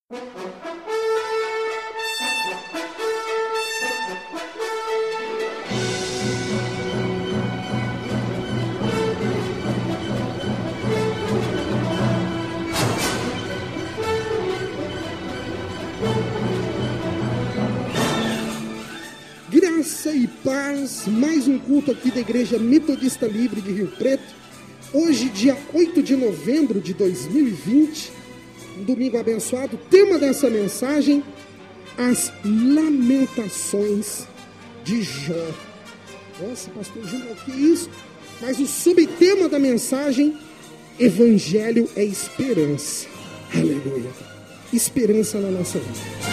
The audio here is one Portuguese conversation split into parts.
Graça e paz, mais um culto aqui da Igreja Metodista Livre de Rio Preto. Hoje, dia 8 de novembro de 2020, um domingo abençoado. O tema dessa mensagem, as lamentações de Jó. Nossa, pastor Júnior, o que é isso? Mas o subtema da mensagem, Evangelho é esperança. Aleluia. Esperança na nossa vida.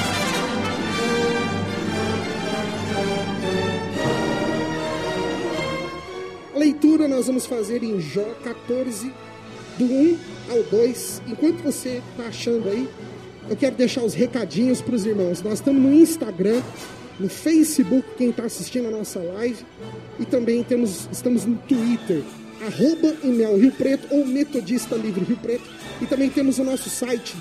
A leitura nós vamos fazer em Jó 14, do 1 ao 2. Enquanto você está achando aí, eu quero deixar os recadinhos para os irmãos. Nós estamos no Instagram, no Facebook, quem está assistindo a nossa live, e também estamos no Twitter, @EmelRioPreto ou Metodista Livre Rio Preto, e também temos o nosso site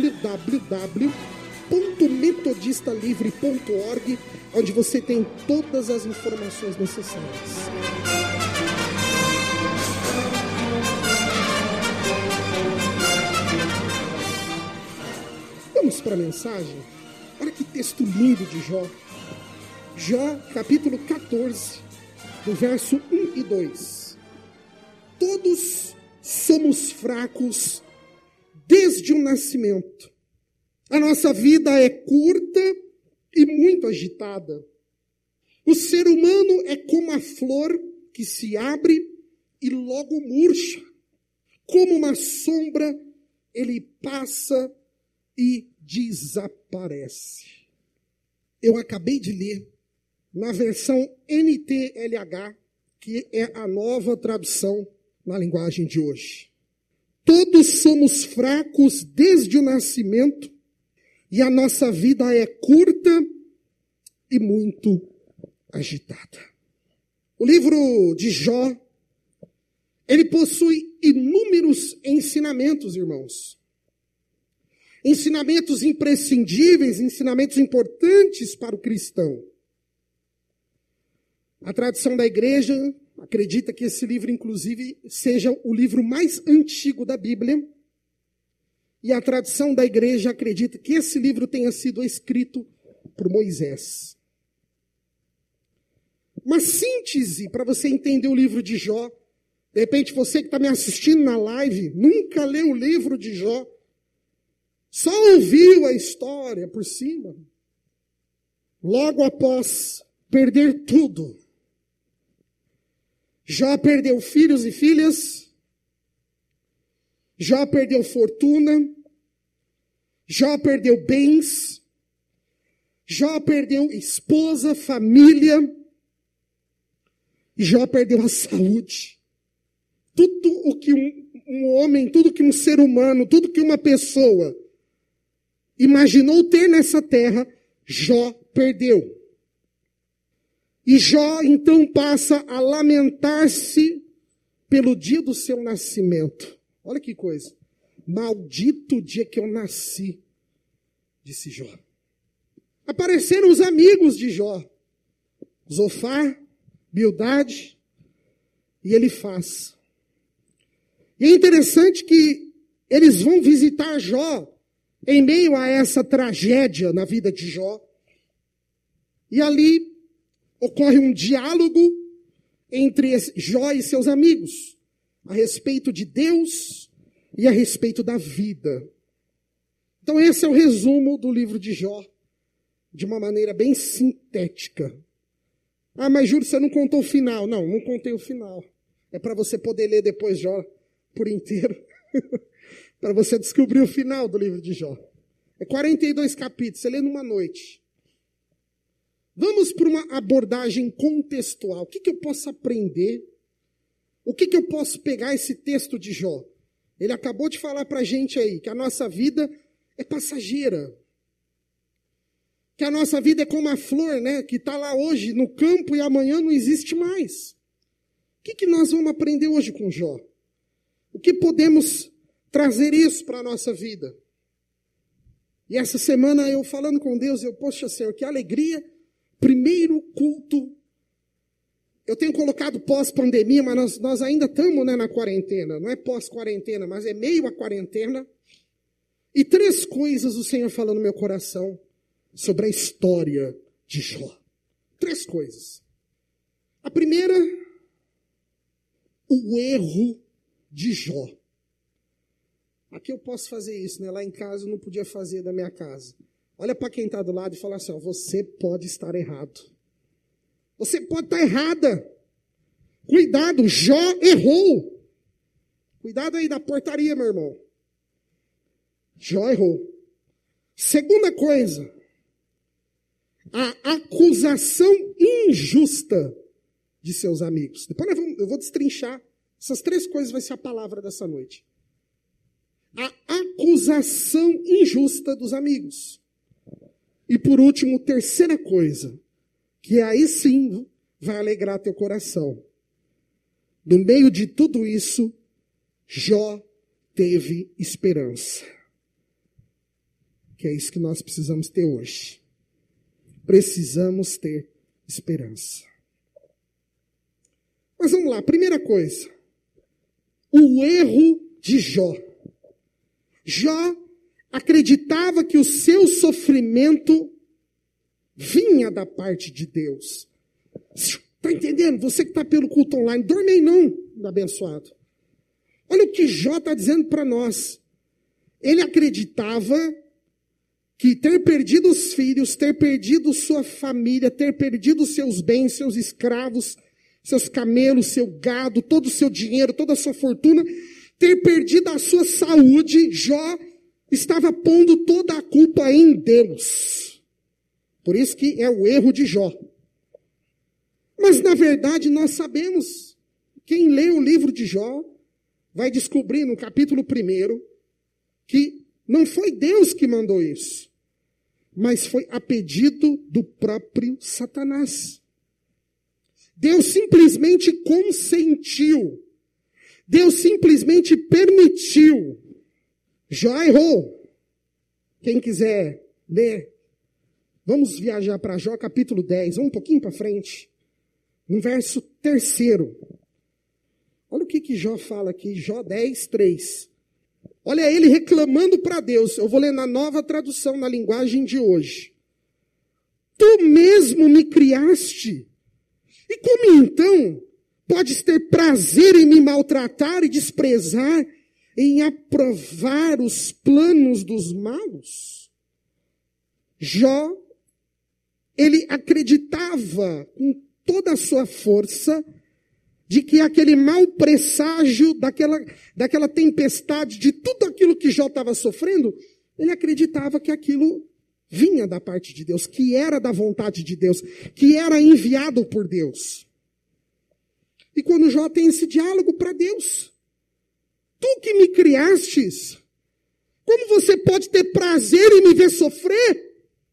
www.metodistalivre.org, onde você tem todas as informações necessárias. Vamos para a mensagem. Olha que texto lindo de Jó. Jó, capítulo 14, do verso 1 e 2. Todos somos fracos desde o nascimento. A nossa vida é curta e muito agitada. O ser humano é como a flor que se abre e logo murcha. Como uma sombra, ele passa e desaparece. Eu acabei de ler na versão NTLH, que é a nova tradução na linguagem de hoje. Todos somos fracos desde o nascimento e a nossa vida é curta e muito agitada. O livro de Jó, ele possui inúmeros ensinamentos, irmãos. Ensinamentos imprescindíveis, ensinamentos importantes para o cristão. A tradição da igreja acredita que esse livro, inclusive, seja o livro mais antigo da Bíblia. E a tradição da igreja acredita que esse livro tenha sido escrito por Moisés. Uma síntese para você entender o livro de Jó. De repente, você que está me assistindo na live, nunca leu o livro de Jó. Só ouviu a história por cima. Logo após perder tudo, Jó perdeu filhos e filhas, Jó perdeu fortuna, Jó perdeu bens, Jó perdeu esposa, família, e Jó perdeu a saúde. Tudo o que um homem, tudo que um ser humano, tudo que uma pessoa imaginou ter nessa terra, Jó perdeu. E Jó então passa a lamentar-se pelo dia do seu nascimento. Olha que coisa. Maldito o dia que eu nasci, disse Jó. Apareceram os amigos de Jó, Zofar, Bildade e Elifaz. E é interessante que eles vão visitar Jó em meio a essa tragédia na vida de Jó. E ali ocorre um diálogo entre Jó e seus amigos a respeito de Deus e a respeito da vida. Então esse é o resumo do livro de Jó, de uma maneira bem sintética. Ah, mas Júlio, você não contou o final. Não, não contei o final. É para você poder ler depois Jó por inteiro. Para você descobrir o final do livro de Jó. É 42 capítulos, você lê numa noite. Vamos para uma abordagem contextual. O que eu posso aprender? O que eu posso pegar esse texto de Jó? Ele acabou de falar para a gente aí que a nossa vida é passageira. Que a nossa vida é como a flor, né? Que está lá hoje no campo e amanhã não existe mais. O que nós vamos aprender hoje com Jó? O que podemos trazer isso para a nossa vida? E essa semana eu falando com Deus, poxa Senhor, que alegria, primeiro culto. Eu tenho colocado pós-pandemia, mas nós ainda estamos, né, na quarentena. Não é pós-quarentena, mas é meio a quarentena. E 3 coisas o Senhor falou no meu coração sobre a história de Jó. 3 coisas. A primeira, o erro de Jó. Aqui eu posso fazer isso, né? Lá em casa eu não podia fazer da minha casa. Olha para quem está do lado e fala assim, ó, você pode estar errado. Você pode estar errada. Cuidado, Jó errou. Cuidado aí da portaria, meu irmão. Jó errou. Segunda coisa, a acusação injusta de seus amigos. Depois eu vou destrinchar. Essas 3 coisas vai ser a palavra dessa noite. A acusação injusta dos amigos. E por último, terceira coisa, que aí sim vai alegrar teu coração. No meio de tudo isso, Jó teve esperança. Que é isso que nós precisamos ter hoje. Precisamos ter esperança. Mas vamos lá, primeira coisa. O erro de Jó. Jó acreditava que o seu sofrimento vinha da parte de Deus. Está entendendo? Você que está pelo culto online, dorme aí não, abençoado. Olha o que Jó está dizendo para nós. Ele acreditava que ter perdido os filhos, ter perdido sua família, ter perdido seus bens, seus escravos, seus camelos, seu gado, todo o seu dinheiro, toda a sua fortuna, ter perdido a sua saúde, Jó estava pondo toda a culpa em Deus. Por isso que é o erro de Jó. Mas na verdade nós sabemos, quem lê o livro de Jó, vai descobrir no capítulo 1, que não foi Deus que mandou isso, mas foi a pedido do próprio Satanás. Deus simplesmente consentiu. Deus simplesmente permitiu. Jó errou. Quem quiser ler, vamos viajar para Jó capítulo 10, vamos um pouquinho para frente. No verso 3. Olha o que Jó fala aqui, Jó 10, 3. Olha ele reclamando para Deus. Eu vou ler na nova tradução, na linguagem de hoje. Tu mesmo me criaste. E como então podes ter prazer em me maltratar e desprezar, em aprovar os planos dos maus? Jó, ele acreditava com toda a sua força de que aquele mau presságio daquela tempestade, de tudo aquilo que Jó estava sofrendo, ele acreditava que aquilo vinha da parte de Deus, que era da vontade de Deus, que era enviado por Deus. E quando Jó tem esse diálogo para Deus, tu que me criastes, como você pode ter prazer em me ver sofrer?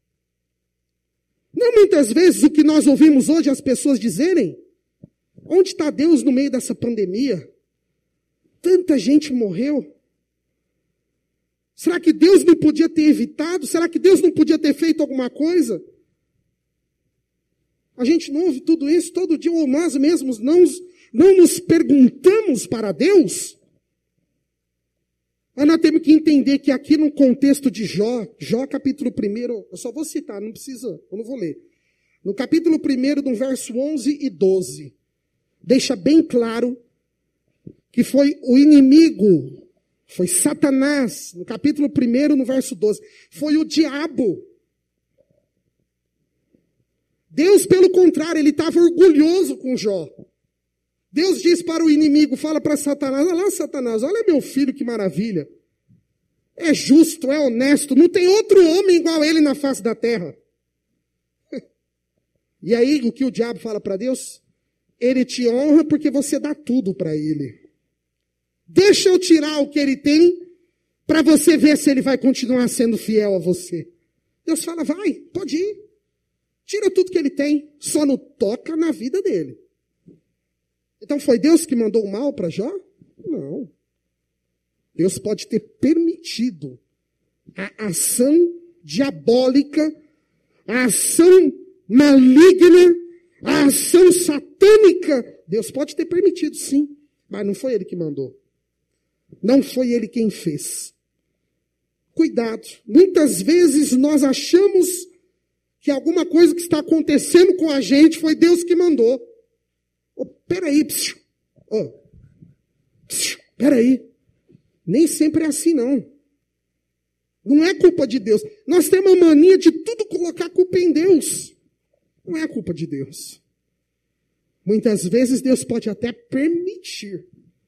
Não muitas vezes o que nós ouvimos hoje as pessoas dizerem, onde está Deus no meio dessa pandemia? Tanta gente morreu. Será que Deus não podia ter evitado? Será que Deus não podia ter feito alguma coisa? A gente não ouve tudo isso todo dia, ou nós mesmos não nos perguntamos para Deus? Mas nós temos que entender que aqui no contexto de Jó capítulo 1, eu só vou citar, não precisa, eu não vou ler. No capítulo 1, no verso 11 e 12, deixa bem claro que foi o inimigo, foi Satanás, no capítulo 1, no verso 12, foi o diabo. Deus, pelo contrário, ele estava orgulhoso com Jó. Deus diz para o inimigo, fala para Satanás, olha lá Satanás, olha meu filho que maravilha. É justo, é honesto, não tem outro homem igual a ele na face da terra. E aí o que o diabo fala para Deus? Ele te honra porque você dá tudo para ele. Deixa eu tirar o que ele tem para você ver se ele vai continuar sendo fiel a você. Deus fala, vai, pode ir. Tira tudo que ele tem, só não toca na vida dele. Então foi Deus que mandou o mal para Jó? Não. Deus pode ter permitido a ação diabólica, a ação maligna, a ação satânica, Deus pode ter permitido, sim, mas não foi Ele que mandou. Não foi Ele quem fez. Cuidado. Muitas vezes nós achamos que alguma coisa que está acontecendo com a gente foi Deus que mandou. Peraí, peraí. Nem sempre é assim, não. Não é culpa de Deus. Nós temos a mania de tudo colocar culpa em Deus. Não é culpa de Deus. Muitas vezes Deus pode até permitir.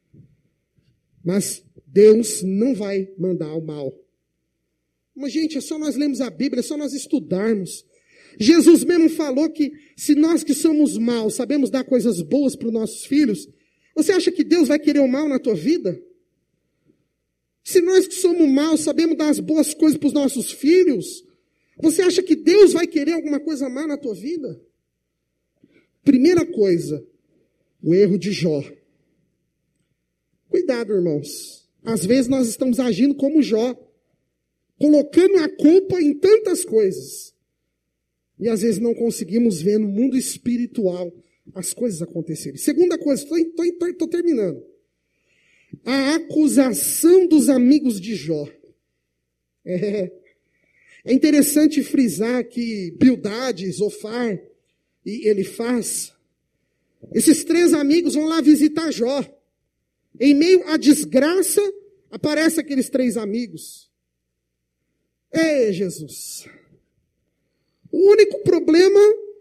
Mas Deus não vai mandar o mal. Mas, gente, é só nós lermos a Bíblia, é só nós estudarmos. Jesus mesmo falou que se nós que somos maus sabemos dar coisas boas para os nossos filhos, você acha que Deus vai querer o mal na tua vida? Se nós que somos maus sabemos dar as boas coisas para os nossos filhos, você acha que Deus vai querer alguma coisa má na tua vida? Primeira coisa, o erro de Jó. Cuidado, irmãos. Às vezes nós estamos agindo como Jó, colocando a culpa em tantas coisas. E às vezes não conseguimos ver no mundo espiritual as coisas acontecerem. Segunda coisa, estou terminando. A acusação dos amigos de Jó. É interessante frisar que Bildade, Zofar e Elifaz, esses três amigos vão lá visitar Jó. Em meio à desgraça, aparecem aqueles três amigos. Ei, Jesus! O único problema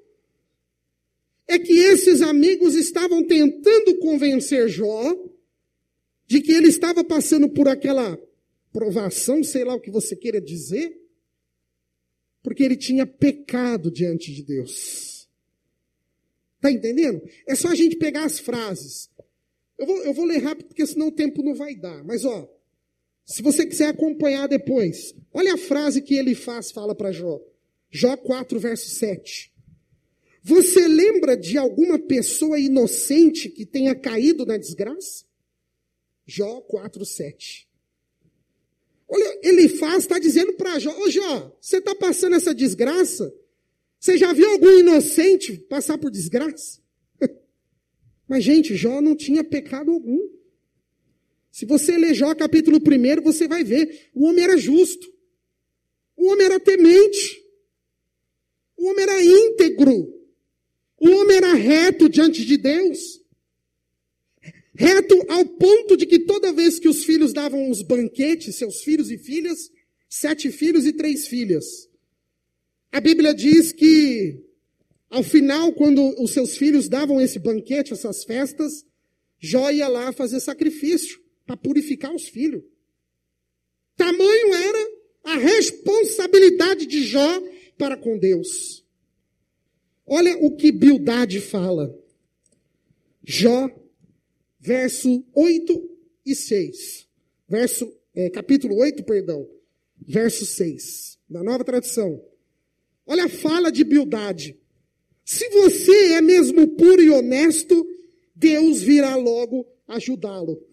é que esses amigos estavam tentando convencer Jó de que ele estava passando por aquela provação, sei lá o que você queira dizer, porque ele tinha pecado diante de Deus. Está entendendo? É só a gente pegar as frases. Eu vou ler rápido, porque senão o tempo não vai dar. Mas, se você quiser acompanhar depois, olha a frase que Elifaz fala para Jó. Jó 4, verso 7. Você lembra de alguma pessoa inocente que tenha caído na desgraça? Jó 4, 7. Olha, Elifaz está dizendo para Jó, Jó, você está passando essa desgraça? Você já viu algum inocente passar por desgraça? Mas, gente, Jó não tinha pecado algum. Se você ler Jó capítulo 1, você vai ver, o homem era justo. O homem era temente. O homem era íntegro. O homem era reto diante de Deus. Reto ao ponto de que toda vez que os filhos davam os banquetes, seus filhos e filhas, 7 filhos e 3 filhas. A Bíblia diz que, ao final, quando os seus filhos davam esse banquete, essas festas, Jó ia lá fazer sacrifício para purificar os filhos. Tamanho era a responsabilidade de Jó para com Deus. Olha o que Bildade fala. Jó, verso 8 e 6. Capítulo 8, verso 6. Na Nova Tradução. Olha a fala de Bildade. Se você é mesmo puro e honesto, Deus virá logo ajudá-lo.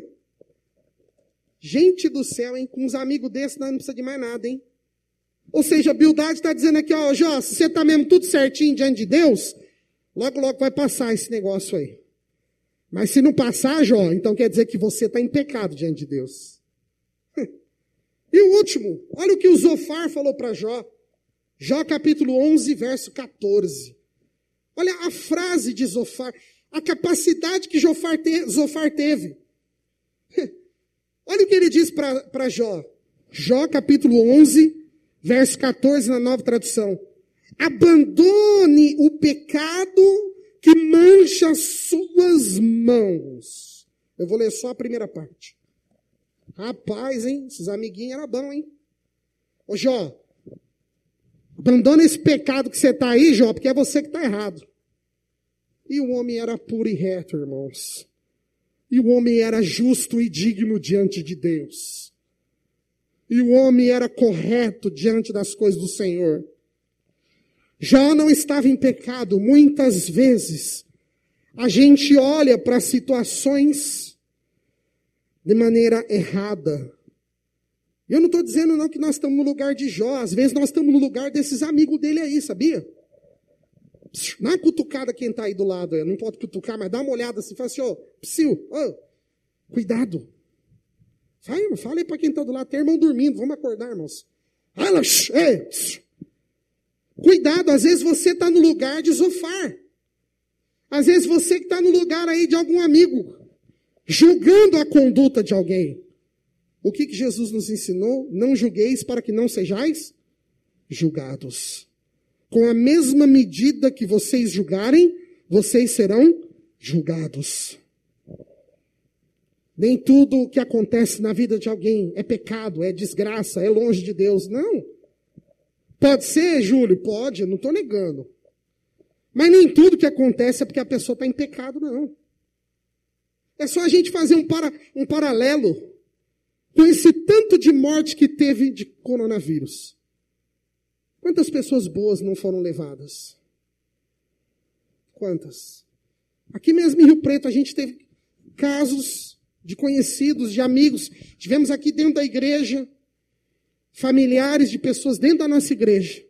Gente do céu, hein? Com uns amigos desses, nós não precisa de mais nada, hein? Ou seja, a Bildade está dizendo aqui, Jó, se você está mesmo tudo certinho diante de Deus, logo, logo vai passar esse negócio aí. Mas se não passar, Jó, então quer dizer que você está em pecado diante de Deus. E o último, olha o que o Zofar falou para Jó. Jó capítulo 11, verso 14. Olha a frase de Zofar, a capacidade que Zofar teve. Olha o que ele diz para Jó. Jó capítulo 11, verso 14 na Nova Tradução. Abandone o pecado que mancha suas mãos. Eu vou ler só a primeira parte. Rapaz, hein? Esses amiguinhos eram bons, hein? Ô Jó, abandona esse pecado que você está aí, Jó, porque é você que está errado. E o homem era puro e reto, irmãos. E o homem era justo e digno diante de Deus. E o homem era correto diante das coisas do Senhor. Jó não estava em pecado. Muitas vezes a gente olha para situações de maneira errada. Eu não estou dizendo não que nós estamos no lugar de Jó. Às vezes nós estamos no lugar desses amigos dele aí, sabia? Dá uma cutucada quem está aí do lado. Eu não pode cutucar, mas dá uma olhada assim. Fala assim, cuidado. Fala aí para quem está do lado. Tem irmão dormindo. Vamos acordar, irmãos. Cuidado, às vezes você está no lugar de Zofar. Às vezes você que está no lugar aí de algum amigo, julgando a conduta de alguém. O que Jesus nos ensinou? Não julgueis para que não sejais julgados. Com a mesma medida que vocês julgarem, vocês serão julgados. Nem tudo o que acontece na vida de alguém é pecado, é desgraça, é longe de Deus. Não. Pode ser, Júlio? Pode, eu não estou negando. Mas nem tudo que acontece é porque a pessoa está em pecado, não. É só a gente fazer um paralelo com esse tanto de morte que teve de coronavírus. Quantas pessoas boas não foram levadas? Quantas? Aqui mesmo em Rio Preto a gente teve casos de conhecidos, de amigos. Tivemos aqui dentro da igreja familiares de pessoas dentro da nossa igreja.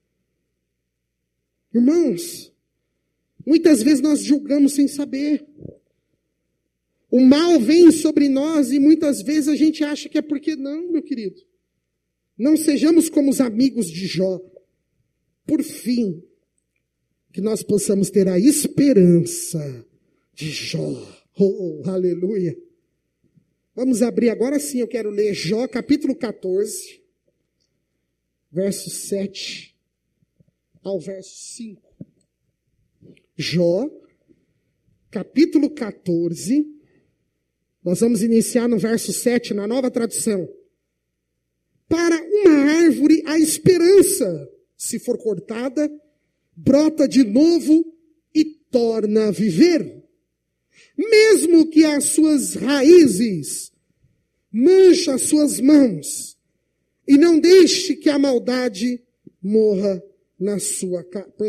Irmãos, muitas vezes nós julgamos sem saber. O mal vem sobre nós e muitas vezes a gente acha que é porque não, meu querido. Não sejamos como os amigos de Jó. Por fim, que nós possamos ter a esperança de Jó. Oh, aleluia. Vamos abrir agora sim, eu quero ler Jó capítulo 14, verso 7 ao verso 5. Jó, capítulo 14, nós vamos iniciar no verso 7, na nova tradução. Para uma árvore a esperança, se for cortada, brota de novo e torna a viver. Mesmo que as suas raízes manche as suas mãos, e não deixe que a maldade morra na sua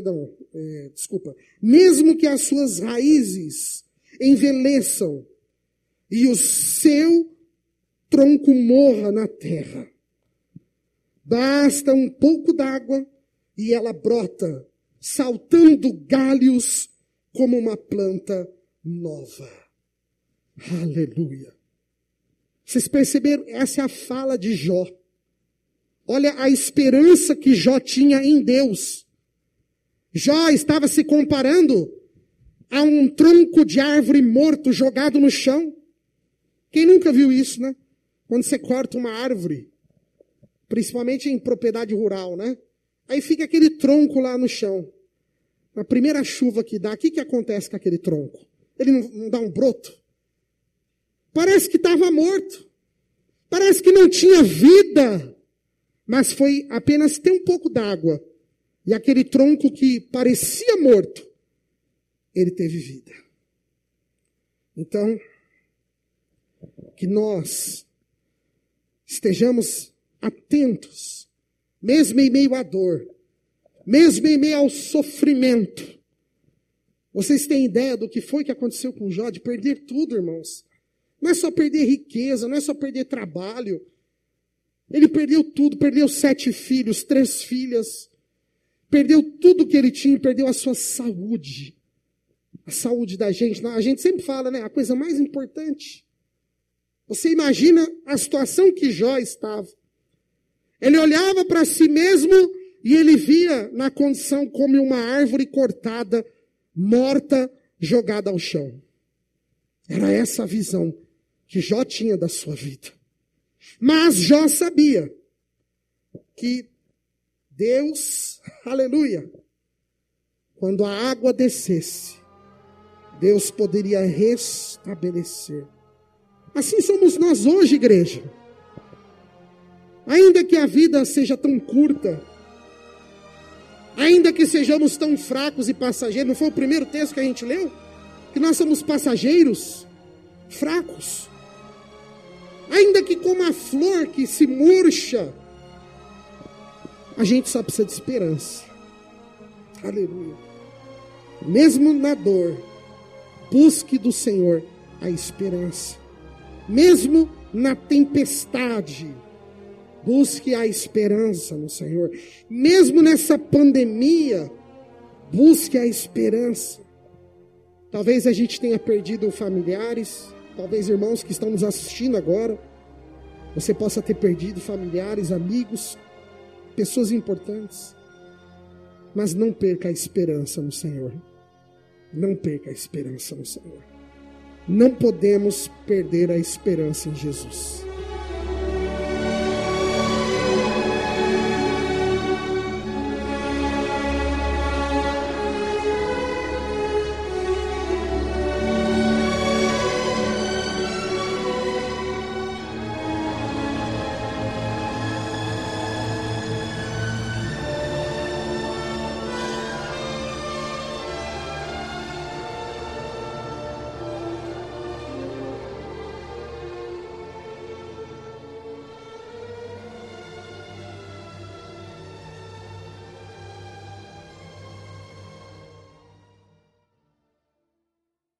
mesmo que as suas raízes envelheçam e o seu tronco morra na terra. Basta um pouco d'água e ela brota, saltando galhos como uma planta nova. Aleluia. Vocês perceberam? Essa é a fala de Jó. Olha a esperança que Jó tinha em Deus. Jó estava se comparando a um tronco de árvore morto jogado no chão. Quem nunca viu isso, né? Quando você corta uma árvore, principalmente em propriedade rural, né? Aí fica aquele tronco lá no chão. Na primeira chuva que dá, o que acontece com aquele tronco? Ele não dá um broto? Parece que estava morto. Parece que não tinha vida. Mas foi apenas ter um pouco d'água. E aquele tronco que parecia morto, ele teve vida. Então, que nós estejamos atentos, mesmo em meio à dor, mesmo em meio ao sofrimento. Vocês têm ideia do que foi que aconteceu com Jó, de perder tudo, irmãos? Não é só perder riqueza, não é só perder trabalho. Ele perdeu tudo, perdeu 7 filhos, 3 filhas. Perdeu tudo que ele tinha, perdeu a sua saúde. A saúde da gente. A gente sempre fala, né? A coisa mais importante. Você imagina a situação que Jó estava. Ele olhava para si mesmo e ele via na condição como uma árvore cortada, morta, jogada ao chão. Era essa a visão que Jó tinha da sua vida. Mas Jó sabia que Deus, aleluia, quando a água descesse, Deus poderia restabelecer. Assim somos nós hoje, igreja. Ainda que a vida seja tão curta, ainda que sejamos tão fracos e passageiros, não foi o primeiro texto que a gente leu? Que nós somos passageiros, fracos. Ainda que como a flor que se murcha, a gente só precisa de esperança. Aleluia. Mesmo na dor, busque do Senhor a esperança. Mesmo na tempestade, Busque a esperança no Senhor. Mesmo nessa pandemia, busque a esperança. Talvez a gente tenha perdido familiares, talvez irmãos que estão nos assistindo agora, você possa ter perdido familiares, amigos, pessoas importantes. Mas não perca a esperança no Senhor. Não perca a esperança no Senhor. Não podemos perder a esperança em Jesus.